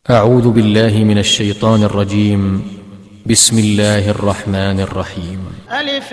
أعوذ بالله من الشيطان الرجيم. بسم الله الرحمن الرحيم. ألف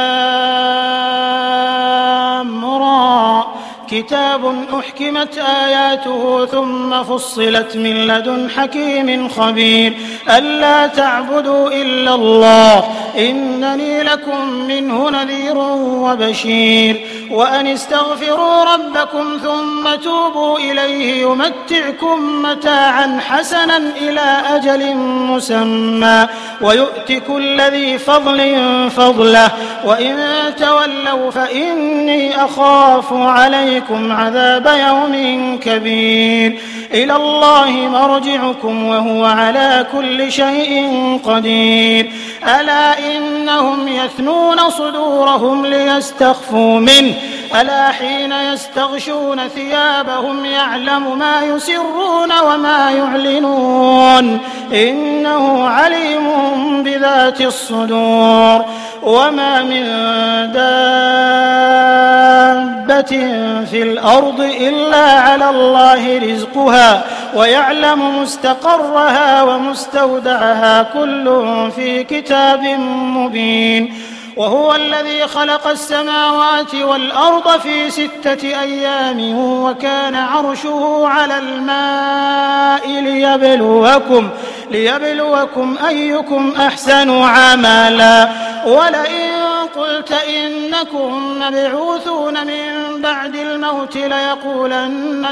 لام را كتاب أحكمت آياته ثم فصلت من لدن حكيم خبير ألا تعبدوا إلا الله إنني لكم منه نذير وبشير وأن استغفروا ربكم ثم توبوا إليه يمتعكم متاعا حسنا إلى أجل مسمى ويؤت كل ذي فضل فضله وإن تولوا فإني أخاف عليكم عذاب يوم كبير إلى الله مرجعكم وهو على كل شيء قدير ألا إنهم يثنون صدورهم ليستخفوا منه ألا حين يستغشون ثيابهم يعلم ما يسرون وما يعلنون إنه عليم بذات الصدور وما من دابة في الأرض إلا على الله رزقها ويعلم مستقرها ومستودعها كل في كتاب مبين وهو الذي خلق السماوات والأرض في 6 أيام وكان عرشه على الماء ليبلوكم أيكم أحسن عملا ولئن قلت إنكم مبعوثون من بعد الموت ليقولن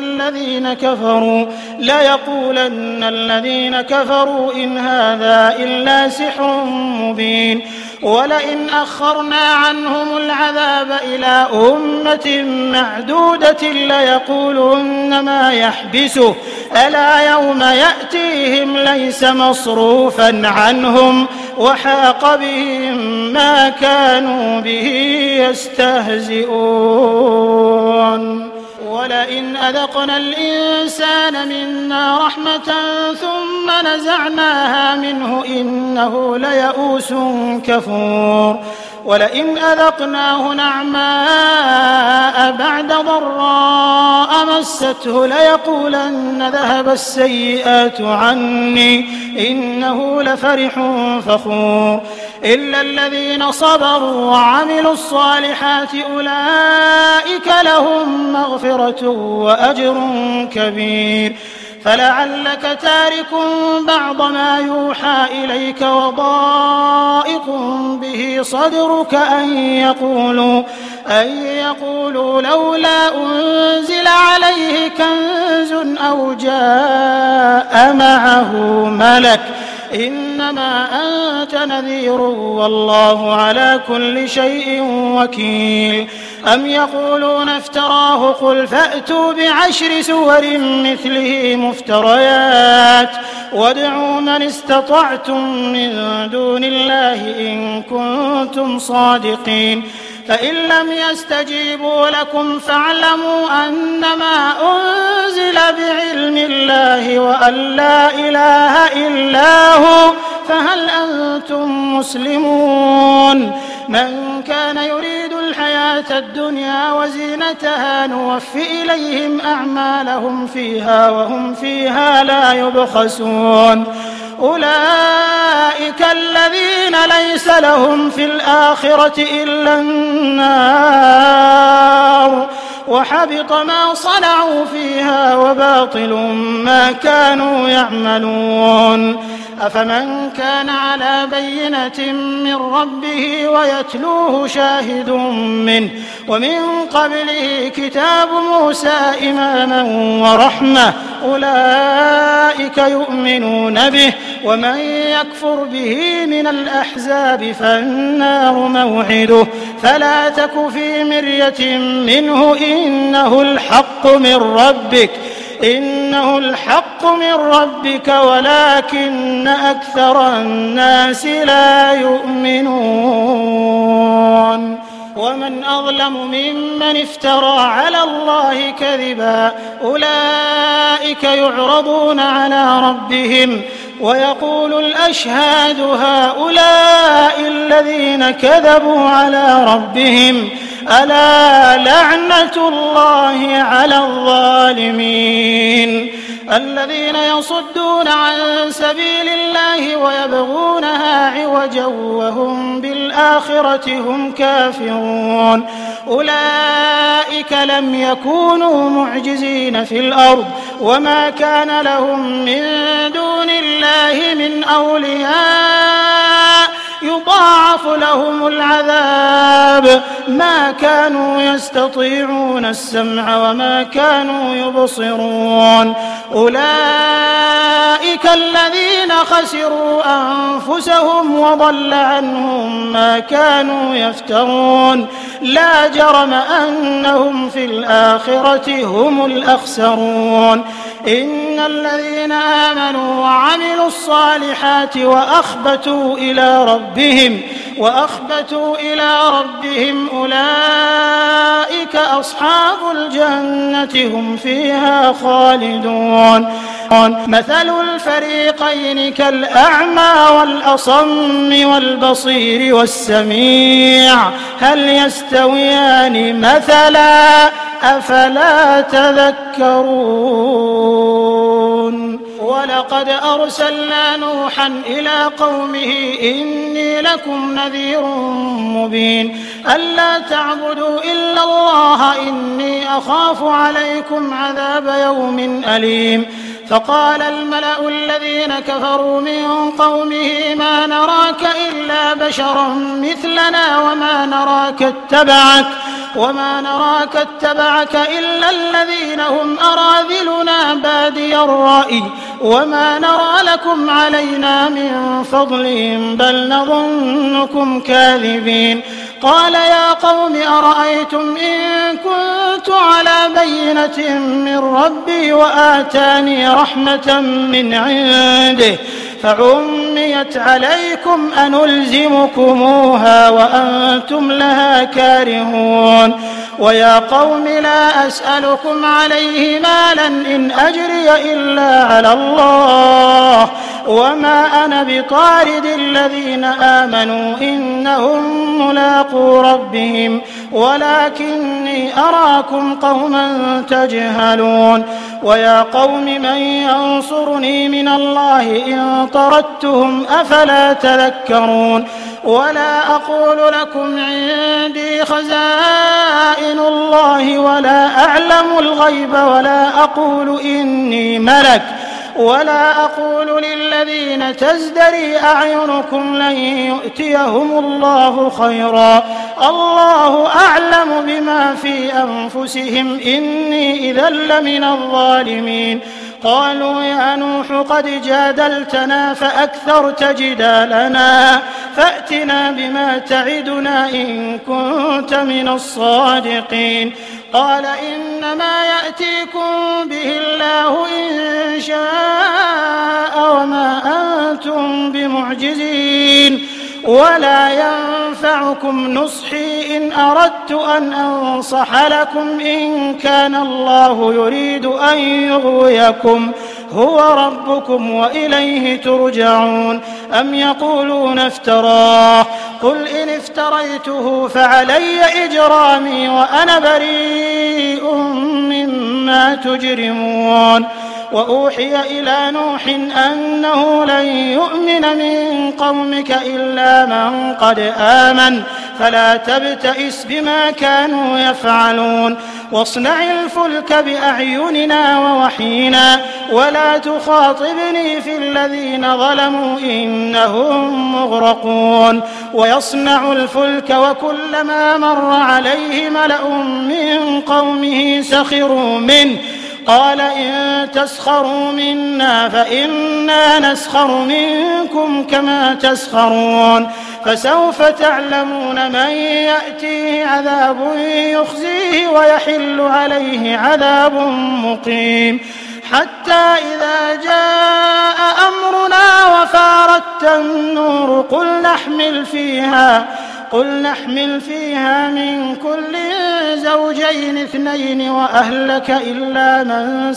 الذين كفروا إن هذا إلا سحر مبين ولئن أخرنا عنهم العذاب إلى أمة معدودة ليقولن ما يحبسه ألا يوم يأتيهم ليس مصروفا عنهم وحاق بهم ما كانوا به يستهزئون ولئن أذقنا الإنسان منا رحمة ثم نزعناها منه إنه ليئوس كفور ولئن أذقناه نعماء بعد ضراء مسته ليقولن ذهب السيئات عني إنه لفرح فخور إلا الذين صبروا وعملوا الصالحات أولئك لهم مغفرة وأجر كبير فلعلك تارك بعض ما يوحى إليك وضائق به صدرك أن يقولوا لولا أنزل عليه كنز أو جاء معه ملك إنما أنت نذير والله على كل شيء وكيل أم يقولون افتراه قل فأتوا ب10 سور مثله مفتريات وادعوا من استطعتم من دون الله إن كنتم صادقين فإن لم يستجيبوا لكم فاعلموا أنما أنزل بعلم الله وأن لا إله إلا هو فهل أنتم مسلمون من كان يريد الحياة الدنيا وزينتها نوفي إليهم أعمالهم فيها وهم فيها لا يبخسون أولئك الذين ليس لهم في الآخرة إلا النار وحبط ما صنعوا فيها وباطل ما كانوا يعملون أفمن كان على بينة من ربه ويتلوه شاهد منه ومن قبله كتاب موسى إماما ورحمة أولئك يؤمنون به ومن يكفر به من الأحزاب فالنار موعده فلا تك في مرية منه إنه الحق من ربك ولكن أكثر الناس لا يؤمنون ومن أظلم ممن افترى على الله كذبا أولئك يعرضون على ربهم ويقول الأشهاد هؤلاء الذين كذبوا على ربهم ألا لعنة الله على الظالمين الذين يصدون عن سبيل الله ويبغونها عوجا وهم بالآخرة هم كافرون أولئك لم يكونوا معجزين في الأرض وما كان لهم من دون الله من أولياء يضاعف لهم العذاب ما كانوا يستطيعون السمع وما كانوا يبصرون أولئك الذين خسروا أنفسهم وضل عنهم ما كانوا يفترون لا جرم أنهم في الآخرة هم الأخسرون إن الذين آمنوا وعملوا الصالحات وأخبتوا إلى ربهم أولئك أصحاب الجنة هم فيها خالدون مثل الفريقين كالأعمى والأصم والبصير والسميع هل يستويان مثلا أفلا تذكرون ولقد أرسلنا نوحا إلى قومه إني لكم نذير مبين ألا تعبدوا إلا الله إني أخاف عليكم عذاب يوم أليم فقال الملأ الذين كفروا من قومه ما نراك إلا بشرا مثلنا وما نراك اتبعك إلا الذين هم أراذلنا بادي الرأي وما نرى لكم علينا من فضل بل نظنكم كاذبين قال يا قوم أرأيتم إن كنت على بينة من ربي وآتاني رحمة من عنده فعميت عليكم أنلزمكموها وأنتم لها كارهون ويا قوم لا أسألكم عليه مالا إن أجري إلا على الله وما أنا بطارد الذين آمنوا إنهم ملاقو ربهم ولكني أراكم قوما تجهلون ويا قوم من ينصرني من الله إن طردتهم أفلا تذكرون ولا أقول لكم عندي خزائن الله ولا أعلم الغيب ولا أقول إني ملك ولا أقول للذين تزدري أعينكم لن يؤتيهم الله خيرا الله أعلم بما في أنفسهم إني إذا لمن الظالمين قالوا يا نوح قد جادلتنا فأكثرت جدالنا فأتنا بما تعدنا إن كنت من الصادقين قال إنما يأتيكم به الله إن شاء وما أنتم بمعجزين ولا ينفعكم نصحي إن أردت أن أنصح لكم إن كان الله يريد أن يغويكم هو ربكم وإليه ترجعون أم يقولون افتراه قل إن افتريته فعلي إجرامي وأنا بريء مما تجرمون وأوحي إلى نوح أنه لن يؤمن من قومك إلا من قد آمن فلا تبتئس بما كانوا يفعلون واصنع الفلك بأعيننا ووحينا ولا تخاطبني في الذين ظلموا إنهم مغرقون ويصنع الفلك وكلما مر عليه ملأ من قومه سخروا منه قال إن تسخروا منا فإنا نسخر منكم كما تسخرون فسوف تعلمون من يأتيه عذاب يخزيه ويحل عليه عذاب مقيم حتى إذا جاء أمرنا وفارت النور قل نحمل فيها من كل زوجين اثنين وأهلك إلا من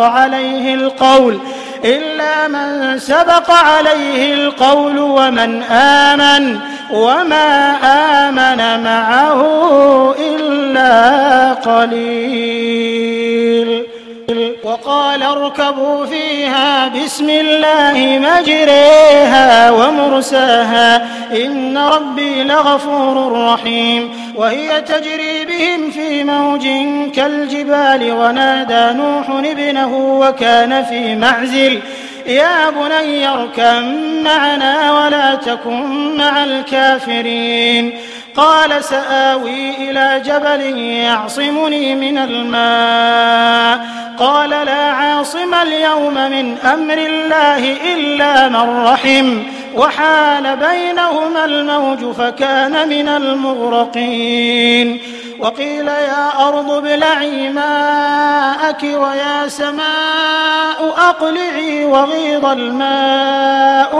سبق عليه القول ومن آمن وما آمن معه إلا قليل وقال اركبوا فيها بسم الله مجريها ومرساها إن ربي لغفور رحيم. وهي تجري بهم في موج كالجبال ونادى نوح ابنه وكان في معزل يا بني اركب معنا ولا تكن مع الكافرين. قال سآوي إلى جبل يعصمني من الماء قال لا عاصم اليوم من أمر الله إلا من رحم وحال بينهما الموج فكان من المغرقين. وقيل يا أرض ابلعي ماءك ويا سماء أقلعي وغيض الماء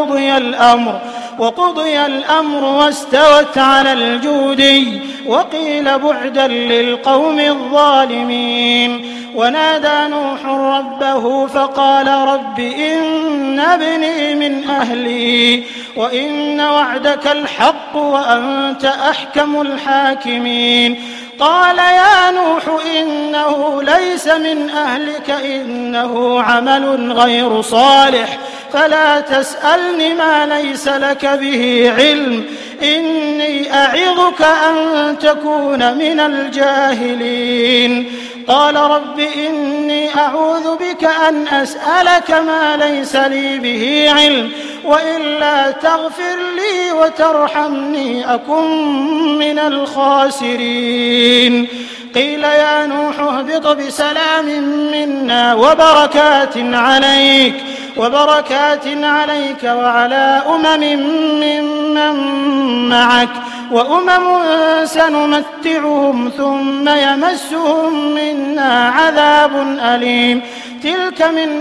وقضي الأمر واستوت على الجودي وقيل بعدا للقوم الظالمين. ونادى نوح ربه فقال رب إن ابني من أهلي وإن وعدك الحق وأنت أحكم الحاكمين. قال يا نوح إنه ليس من أهلك إنه عمل غير صالح فلا تسألني ما ليس لك به علم إني أعظك أن تكون من الجاهلين. قال رب إني أعوذ بك أن أسألك ما ليس لي به علم وإلا تغفر لي وترحمني أكن من الخاسرين. قيل يا نوح اهبط بسلام منا وبركات عليك وعلى ممن معك وأمم سنمتعهم ثم يمسهم منا عذاب أليم. تلك من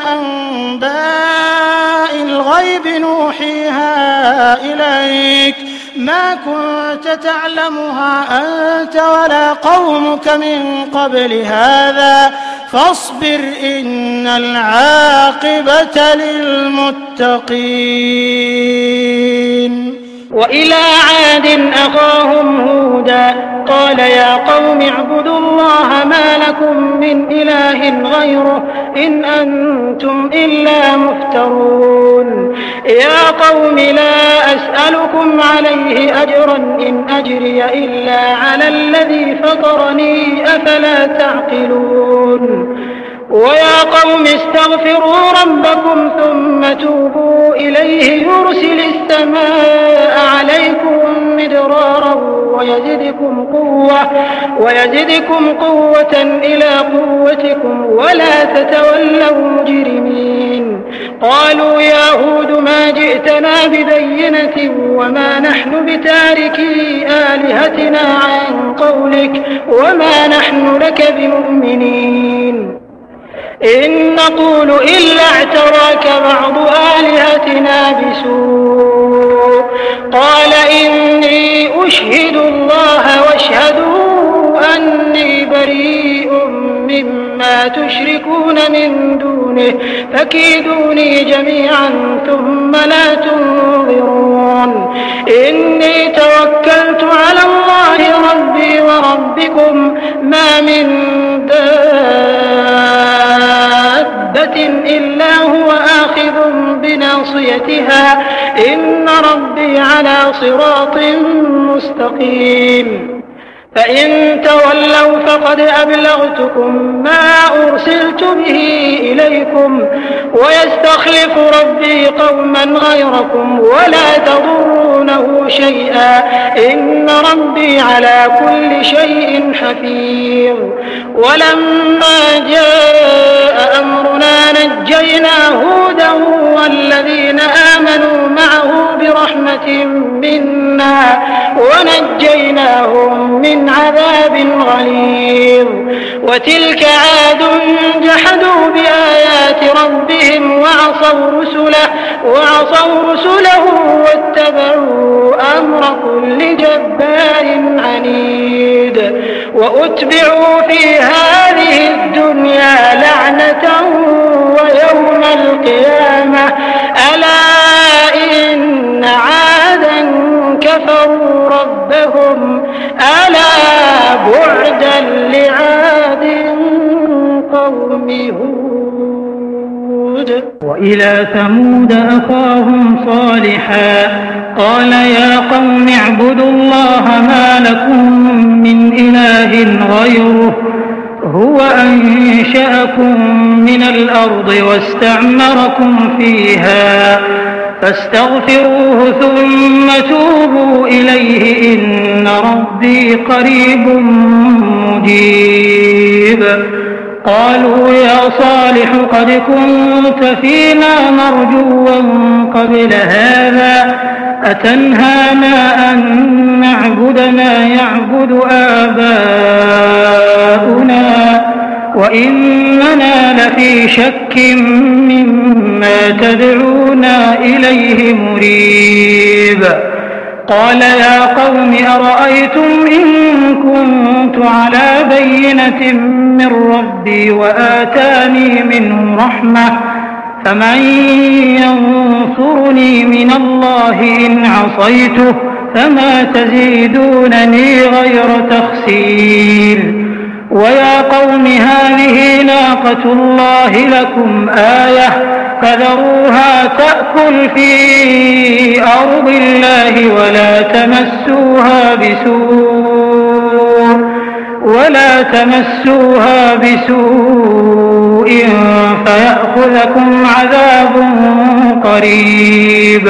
أنباء الغيب نوحيها إليك ما كنت تعلمها أنت ولا قومك من قبل هذا فاصبر إن العاقبة للمتقين. وإلى عاد أخاهم هودا قال يا قوم اعبدوا الله ما لكم من إله غيره إن أنتم إلا مفترون. يا قوم لا أسألكم عليه أجرا إن أجري إلا على الذي فطرني أفلا تعقلون. ويا قوم استغفروا ربكم ثم توبوا إليه يرسل السماء عليكم مدرارا ويزدكم قوة إلى قوتكم ولا تتولوا مجرمين. قالوا يا هود ما جئتنا ببينة وما نحن بتاركي آلهتنا عن قولك وما نحن لك بمؤمنين إن نقول إلا اعتراك بعض آلهتنا بسوء. قال إني أشهد الله واشهدوا أني بريء مما تشركون من دونه فكيدوني جميعا ثم لا تنظرون. إني توكلت على الله ربي وربكم ما من دابة إلا هو آخذ بناصيتها إن ربي على صراط مستقيم. فإن تولوا فقد أبلغتكم ما أرسلت به إليكم ويستخلف ربي قوما غيركم ولا تضرونه شيئا إن ربي على كل شيء حفيظ. ولما جاء أمرنا نجينا هودا والذين آمنوا معه برحمة منا ونجيناهم من عذاب غليظ. وتلك عاد جحدوا بآيات ربهم وعصوا رسله واتبعوا أمر كل جبار عنيد. وأتبعوا في هذه الدنيا لعنة ويوم القيامة ألا إن عادا كفروا ربهم ألا بعدا لعاد قوم وإلى ثمود أخاهم صالحا قال يا قوم اعبدوا الله ما لكم من إله غيره هو أنشأكم من الأرض واستعمركم فيها فاستغفروه ثم توبوا إليه إن ربي قريب مجيب. قالوا يا صالح قد كنت فينا مرجوا قبل هذا أتنهانا أن نعبد ما يعبد آباؤنا وإننا لفي شك مما تدعونا إليه مريب. قال يا قوم أرأيتم إن كنت على بينة من ربي وآتاني منه رحمة فمن ينصرني من الله إن عصيته فما تزيدونني غير تخسير. ويا قوم هذه ناقة الله لكم آية فذروها تأكل في أرض الله ولا تمسوها بسوء فيأخذكم عذاب قريب.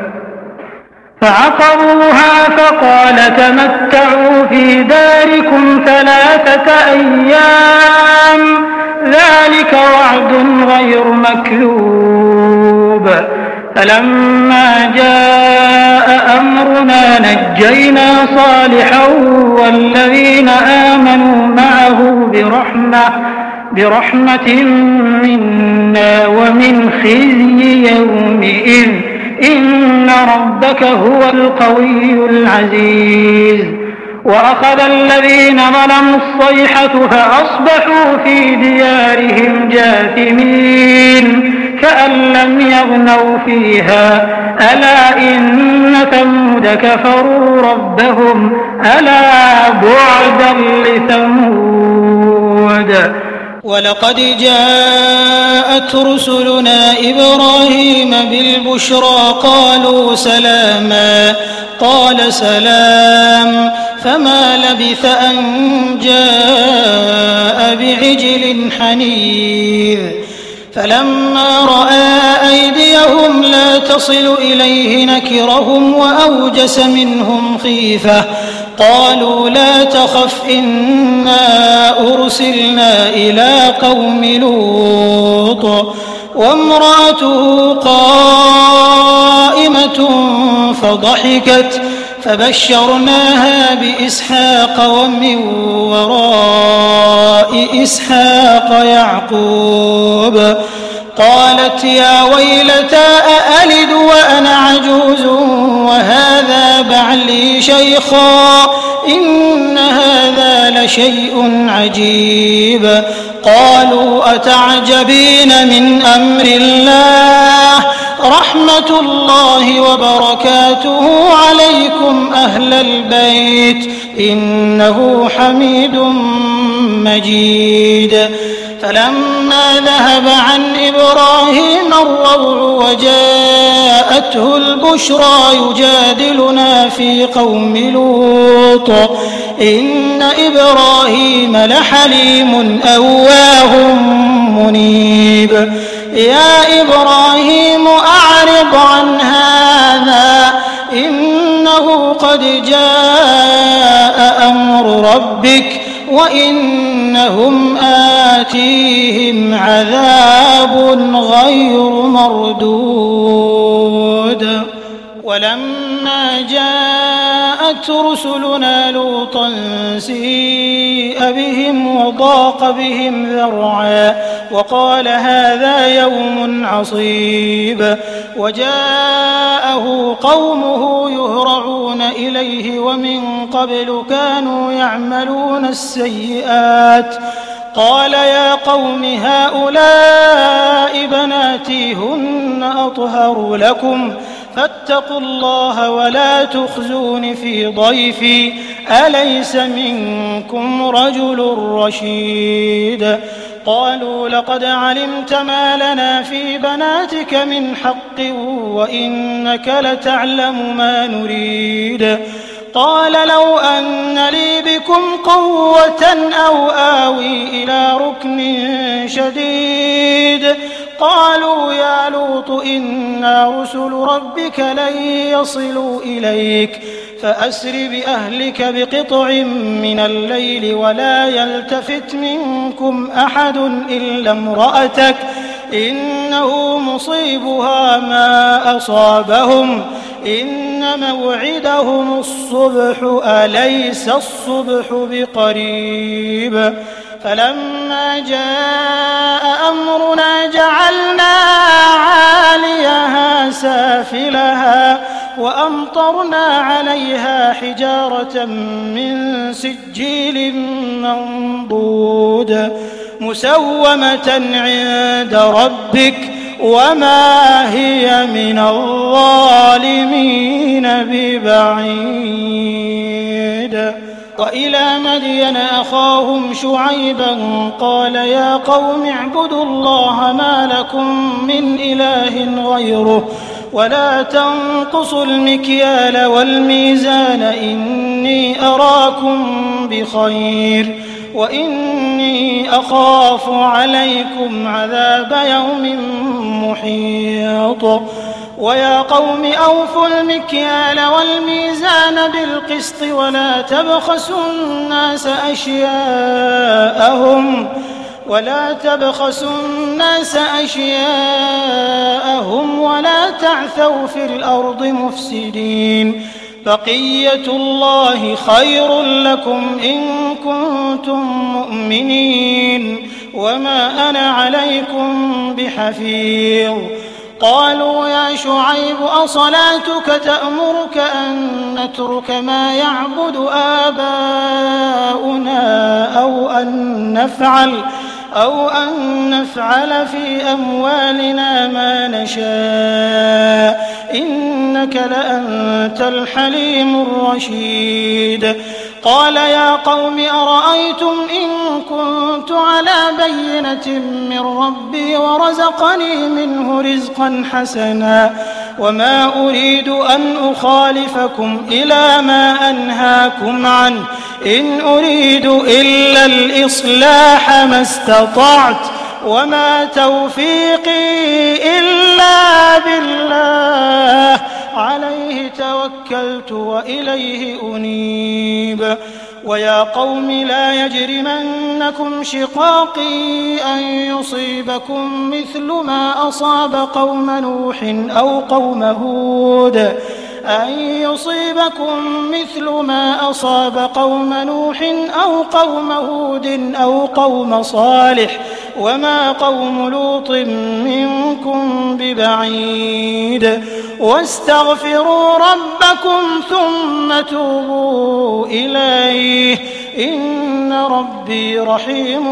فعقروها فقال تمتعوا في داركم 3 أيام ذلك وعد غير مكذوب. فلما جاء أمرنا نجينا صالحا والذين آمنوا معه برحمة منا ومن خزي يومئذ إن ربك هو القوي العزيز. وأخذ الذين ظلموا الصيحة فأصبحوا في ديارهم جاثمين كأن لم يغنوا فيها ألا إن ثمود كفروا ربهم ألا بعدا لثمود. ولقد جاءت رسلنا إبراهيم بالبشرى قالوا سلاما قال سلام فما لبث أن جاء بعجل حنيذ. فلما رأى أيديهم لا تصل إليه نكرهم وأوجس منهم خيفة قالوا لا تخف إنا أرسلنا إلى قوم لوط وامرأته قائمة فضحكت فبشرناها بإسحاق ومن وراء إسحاق يعقوب. قالت يا ويلتى أألد وأنا عجوز وهذا بعلي شيخا إن هذا لشيء عجيب. قالوا أتعجبين من أمر الله رحمة الله وبركاته عليكم أهل البيت إنه حميد مجيد. فلما ذهب عن إبراهيم الروع وجاءته البشرى يجادلنا في قوم لوط إن إبراهيم لحليم أواه منيب. يا إبراهيم أعرض عن هذا إنه قد جاء أمر ربك وإنهم آتيهم عذاب غير مردود. ولما جاءت رسلنا لوطا سيء بهم وضاق بهم ذرعا وقال هذا يوم عصيب. وجاءه قومه يهرعون إليه ومن قبل كانوا يعملون السيئات قال يا قوم هؤلاء بناتي هن أطهر لكم فاتقوا الله ولا تخزون في ضيفي أليس منكم رجل رشيد. قالوا لقد علمت ما لنا في بناتك من حق وإنك لتعلم ما نريد. قال لو أن لي بكم قوة أو آوي إلى ركن شديد. قالوا يا لوط إنا رسل ربك لن يصلوا إليك فأسر بأهلك بقطع من الليل ولا يلتفت منكم أحد إلا امرأتك إنه مصيبها ما أصابهم إن موعدهم الصبح أليس الصبح بقريب. فلما جاء أمرنا جعلنا عاليها سافلها وأمطرنا عليها حجارة من سجيل منضود مسومة عند ربك وما هي من الظالمين ببعيد. وإلى مدين أخاهم شعيبا قال يا قوم اعبدوا الله ما لكم من إله غيره ولا تنقصوا المكيال والميزان إني أراكم بخير وإني أخاف عليكم عذاب يوم محيط. ويا قوم أوفوا المكيال والميزان بالقسط ولا تبخسوا الناس أشياءهم ولا تعثوا في الأرض مفسدين. بقية الله خير لكم إن كنتم مؤمنين وما أنا عليكم بحفيظ. قالوا يا شعيب أصلاتك تأمرك أن نترك ما يعبد آباؤنا أو أن نفعل في أموالنا ما نشاء إنك لأنت الحليم الرشيد. قال يا قوم أرأيتم إن كنت على بينة من ربي ورزقني منه رزقا حسنا وما أريد أن أخالفكم إلى ما أنهاكم عنه إن أريد إلا الإصلاح ما استطعت وما توفيقي إلا بالله عليه توكلت وإليه أنيب. ويا قوم لا يجرمنكم شقاقي أن يصيبكم مثل ما أصاب قوم نوح أو قوم هود أو قوم هود أو قوم صالح وما قوم لوط منكم ببعيد. واستغفروا ربكم ثم توبوا إليه إن ربي رحيم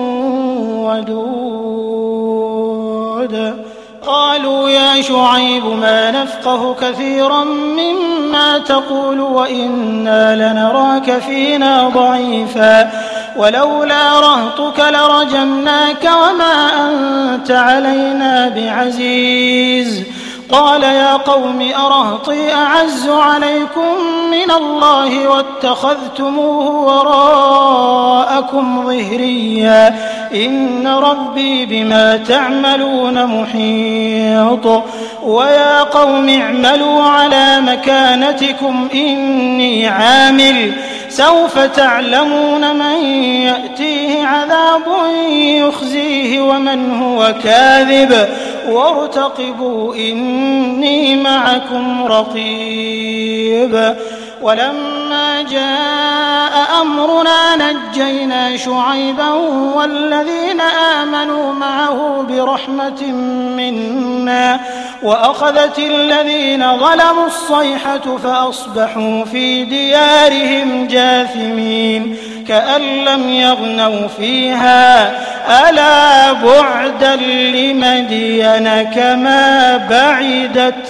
ودود. قالوا يا شعيب ما نفقه كثيرا مما تقول وإنا لنراك فينا ضعيفا ولولا رهطك لرجمناك وما أنت علينا بعزيز. قال يا قوم أرهطي أعز عليكم من الله واتخذتموه وراءكم ظهريا إن ربي بما تعملون محيط. ويا قوم اعملوا على مكانتكم إني عامل سوف تعلمون من يأتيه عذاب يخزيه ومن هو كاذب وارتقبوا إني معكم رقيب. ولما جاء أمرنا نجينا شعيبا والذين آمنوا معه برحمة منا وأخذت الذين ظلموا الصيحة فأصبحوا في ديارهم جاثمين كأن لم يغنوا فيها ألا بعدا لمدين كما بعدت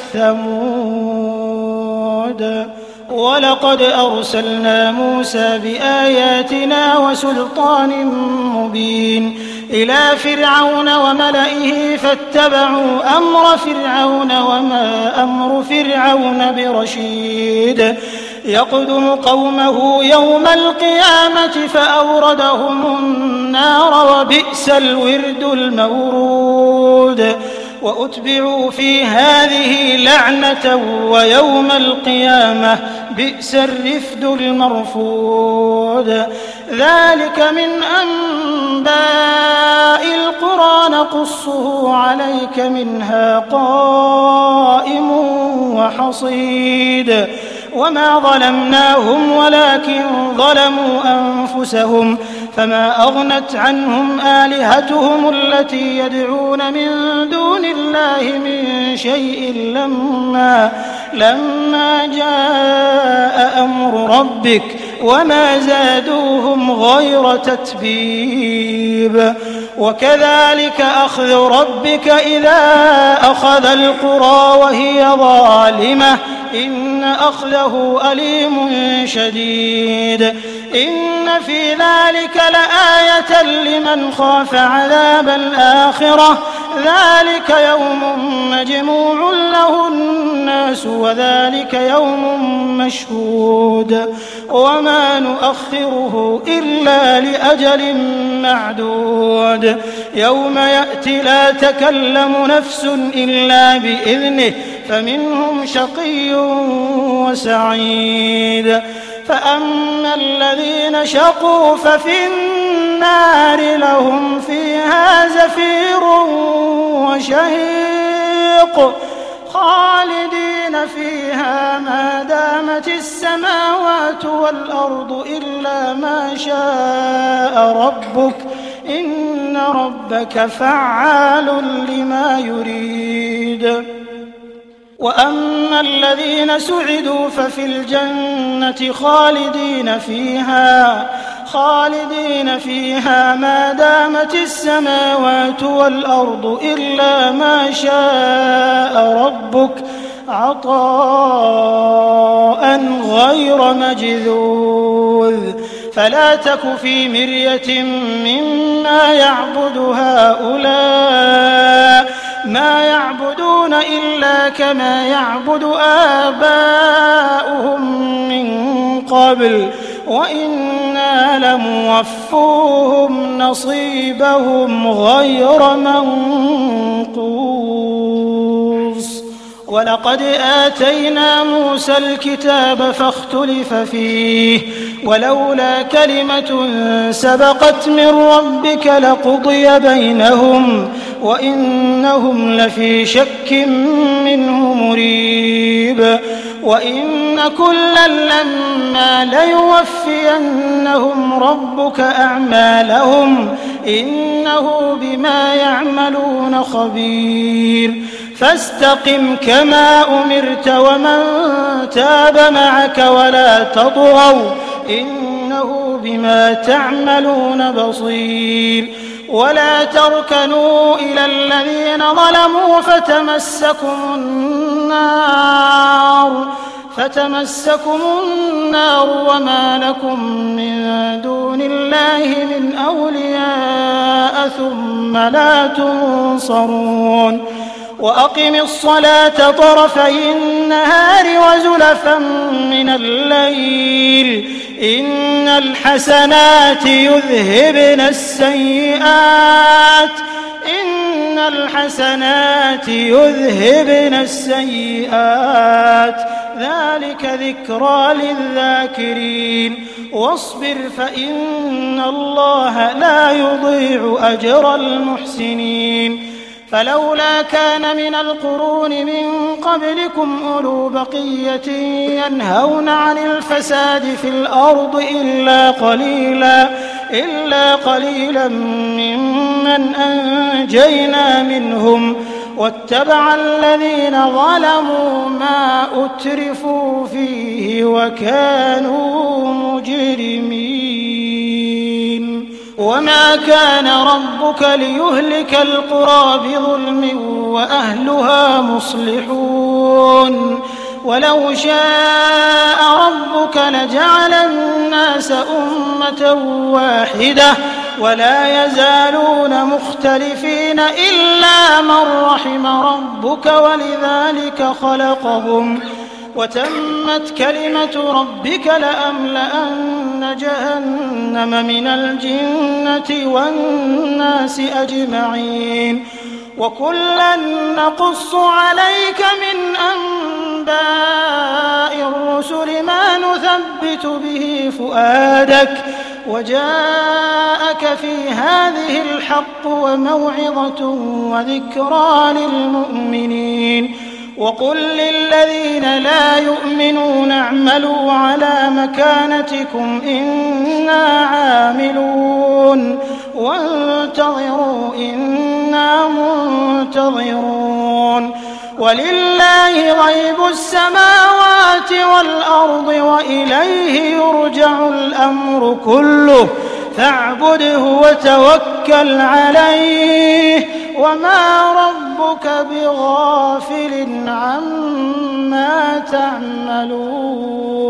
ثمود. ولقد أرسلنا موسى بآياتنا وسلطان مبين إلى فرعون وملئه فاتبعوا أمر فرعون وما أمر فرعون برشيد يقدم قومه يوم القيامة فأوردهم النار وبئس الورد المورود وأتبعوا في هذه لعنة ويوم القيامة بئس الرفد المرفود ذلك من أنباء القرى نقصه عليك منها قائم وحصيد وما ظلمناهم ولكن ظلموا أنفسهم فما أغنت عنهم آلهتهم التي يدعون من دون الله من شيء لما جاء أمر ربك وما زادوهم غير تتبيب وكذلك أخذ ربك إذا أخذ القرى وهي ظالمة إن أخذه أليم شديد إن في ذلك لآية لمن خاف عذاب الآخرة ذلك يوم مجموع له الناس وذلك يوم مشهود وما نؤخره إلا لأجل معدود يوم يأتي لا تكلم نفس إلا بإذنه فمنهم شقي وسعيد فأما الذين شقوا ففي النار لهم فيها زفير وشهيق خالدين فيها ما دامت السماوات والأرض إلا ما شاء ربك إن ربك فعال لما يريد وأما الذين سعدوا ففي الجنة خالدين فيها ما دامت السماوات والأرض إلا ما شاء ربك عطاء غير مجذوذ فلا تك في مرية مما يعبد هؤلاء ما يعبدون إلا كما يعبد آباؤهم من قبل وإنا لموفوهم نصيبهم غير منقوص ولقد آتينا موسى الكتاب فاختلف فيه ولولا كلمة سبقت من ربك لقضي بينهم وإنهم لفي شك منه مريب وإن كلا لما ليوفينهم ربك أعمالهم إنه بما يعملون خبير فاستقم كما أمرت ومن تاب معك ولا تطغوا إنه بما تعملون بصير ولا تركنوا إلى الذين ظلموا فتمسكم النار وما لكم من دون الله من أولياء ثم لا تنصرون وأقم الصلاة طرفي النهار وزلفا من الليل إن الحسنات يذهبن السيئات ذلك ذكرى للذاكرين واصبر فإن الله لا يضيع أجر المحسنين فلولا كان من القرون من قبلكم أولو بقية ينهون عن الفساد في الأرض إلا قليلا ممن أنجينا منهم واتبع الذين ظلموا ما أترفوا فيه وكانوا مجرمين وما كان ربك ليهلك القرى بظلم وأهلها مصلحون ولو شاء ربك لجعل الناس أمة واحدة ولا يزالون مختلفين إلا من رحم ربك ولذلك خلقهم وتمت كلمة ربك لأملأن جهنم من الجنة والناس أجمعين وكلا نقص عليك من أنباء الرسل ما نثبت به فؤادك وجاءك في هذه الحق وموعظة وذكرى للمؤمنين وقل للذين لا يؤمنون اعملوا على مكانتكم إنا عاملون وانتظروا إنا منتظرون ولله غيب السماوات والأرض وإليه يرجع الأمر كله فاعبده وتوكل عليه وما ربك بغافل عما تعملون